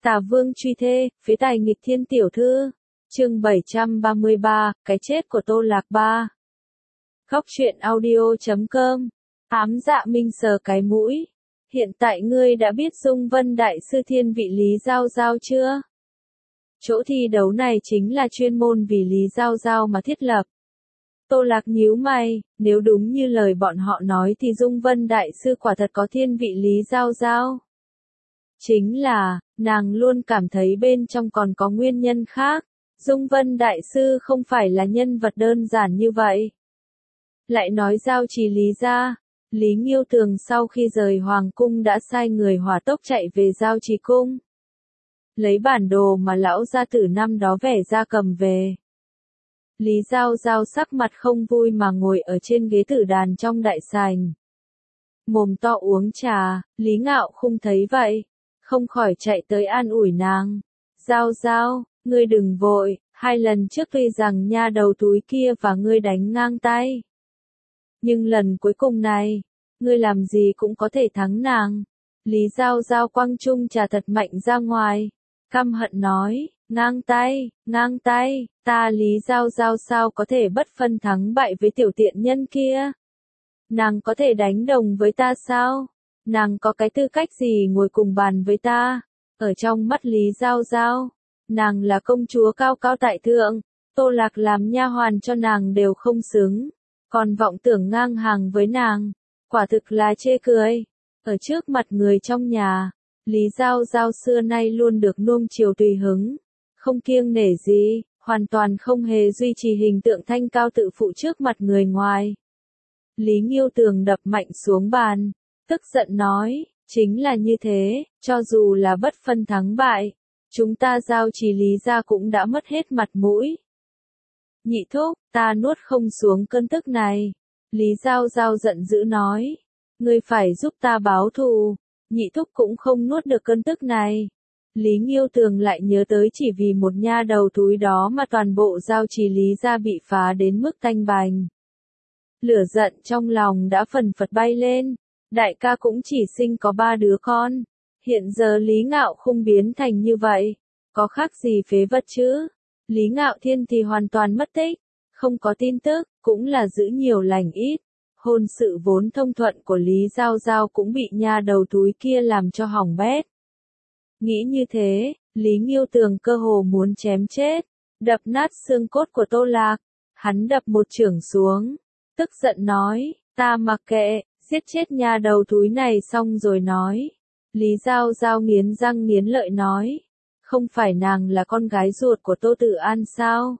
Tả Vương truy thê, phế tài nghịch thiên tiểu thư. Chương 733, cái chết của Tô Lạc Ba. Góc truyện audio.com. Ám Dạ Minh sờ cái mũi. Hiện tại ngươi đã biết Dung Vân Đại sư thiên vị Lý Giao Giao chưa? Chỗ thi đấu này chính là chuyên môn vì Lý Giao Giao mà thiết lập. Tô Lạc nhíu mày, nếu đúng như lời bọn họ nói thì Dung Vân Đại sư quả thật có thiên vị Lý Giao Giao. Chính là, nàng luôn cảm thấy bên trong còn có nguyên nhân khác. Dung Vân Đại sư không phải là nhân vật đơn giản như vậy. Lại nói Giao Trì Lý gia, Lý Nghiêu Tường sau khi rời Hoàng cung đã sai người hỏa tốc chạy về Giao Trì cung. Lấy bản đồ mà lão gia tử năm đó vẽ ra cầm về. Lý Giao Giao sắc mặt không vui mà ngồi ở trên ghế tử đàn trong đại sảnh. Mồm to uống trà, Lý Ngạo không thấy vậy, không khỏi chạy tới an ủi nàng. Giao Giao, ngươi đừng vội, 2 lần trước tuy rằng nha đầu túi kia và ngươi đánh ngang tay. Nhưng lần cuối cùng này, ngươi làm gì cũng có thể thắng nàng. Lý Giao Giao quăng chung trà thật mạnh ra ngoài, căm hận nói, ngang tay, ta Lý Giao Giao sao có thể bất phân thắng bại với tiểu tiện nhân kia? Nàng có thể đánh đồng với ta sao? Nàng có cái tư cách gì ngồi cùng bàn với ta? Ở trong mắt Lý Giao Giao, nàng là công chúa cao cao tại thượng, Tô Lạc làm nha hoàn cho nàng đều không xứng, còn vọng tưởng ngang hàng với nàng, quả thực là chê cười. Ở trước mặt người trong nhà, Lý Giao Giao xưa nay luôn được nuông chiều tùy hứng, không kiêng nể gì, hoàn toàn không hề duy trì hình tượng thanh cao tự phụ trước mặt người ngoài. Lý Nghiêu Tường đập mạnh xuống bàn, tức giận nói, chính là như thế, cho dù là bất phân thắng bại, chúng ta Giao Trì Lý gia cũng đã mất hết mặt mũi. Nhị thúc, ta nuốt không xuống cơn tức này. Lý Giao Giao giận dữ nói, ngươi phải giúp ta báo thù. Nhị thúc cũng không nuốt được cơn tức này. Lý Nghiêu Tường lại nhớ tới chỉ vì một nha đầu túi đó mà toàn bộ Giao Trì Lý gia bị phá đến mức tanh bành. Lửa giận trong lòng đã phần phật bay lên. Đại ca cũng chỉ sinh có 3 đứa con. Hiện giờ Lý Ngạo không biến thành như vậy. Có khác gì phế vật chứ? Lý Ngạo Thiên thì hoàn toàn mất tích. Không có tin tức, cũng là giữ nhiều lành ít. Hôn sự vốn thông thuận của Lý Giao Giao cũng bị nha đầu túi kia làm cho hỏng bét. Nghĩ như thế, Lý Nghiêu Tường cơ hồ muốn chém chết, đập nát xương cốt của Tô Lạc. Hắn đập một chưởng xuống, tức giận nói, ta mặc kệ, giết chết nha đầu túi này xong rồi nói. Lý Giao Giao nghiến răng nghiến lợi nói, không phải nàng là con gái ruột của Tô Tự An sao?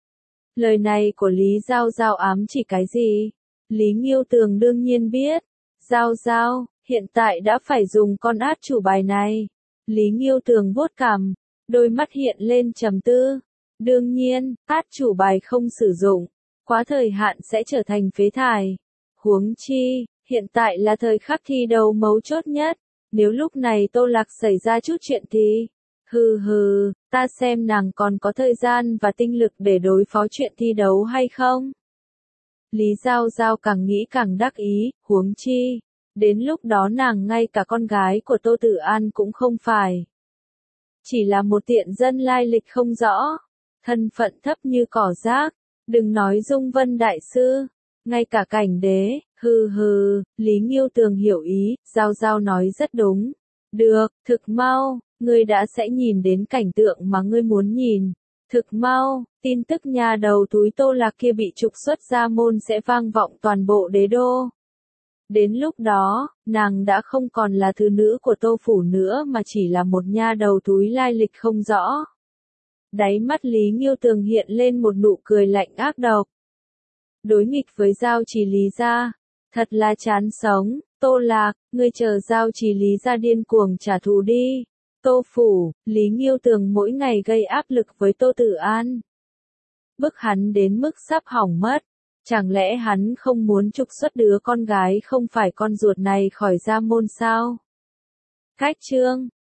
Lời này của Lý Giao Giao ám chỉ cái gì? Lý Nghiêu Tường đương nhiên biết. Giao Giao, hiện tại đã phải dùng con át chủ bài này. Lý Nghiêu Tường vuốt cằm, đôi mắt hiện lên trầm tư. Đương nhiên, át chủ bài không sử dụng, quá thời hạn sẽ trở thành phế thải. Huống chi, hiện tại là thời khắc thi đấu mấu chốt nhất. Nếu lúc này Tô Lạc xảy ra chút chuyện thì... Hừ, ta xem nàng còn có thời gian và tinh lực để đối phó chuyện thi đấu hay không? Lý Giao Giao càng nghĩ càng đắc ý, huống chi. Đến lúc đó nàng ngay cả con gái của Tô Tự An cũng không phải. Chỉ là một tiện dân lai lịch không rõ. Thân phận thấp như cỏ rác. Đừng nói Dung Vân Đại sư. Ngay cả Cảnh Đế, Lý Nghiêu Tường hiểu ý, Giao Giao nói rất đúng. Được, thực mau, ngươi đã sẽ nhìn đến cảnh tượng mà ngươi muốn nhìn. Thực mau, tin tức nhà đầu túi Tô Lạc kia bị trục xuất ra môn sẽ vang vọng toàn bộ đế đô. Đến lúc đó, nàng đã không còn là thứ nữ của Tô phủ nữa mà chỉ là một nha đầu túi lai lịch không rõ. Đáy mắt Lý Nghiêu Tường hiện lên một nụ cười lạnh ác độc. Đối nghịch với Giao Trì Lý gia, thật là chán sống. Tô Lạc, ngươi chờ Giao Trì Lý gia điên cuồng trả thù đi. Tô phủ, Lý Nghiêu Tường mỗi ngày gây áp lực với Tô Tự An. Bức hắn đến mức sắp hỏng mất. Chẳng lẽ hắn không muốn trục xuất đứa con gái không phải con ruột này khỏi gia môn sao? Cách chương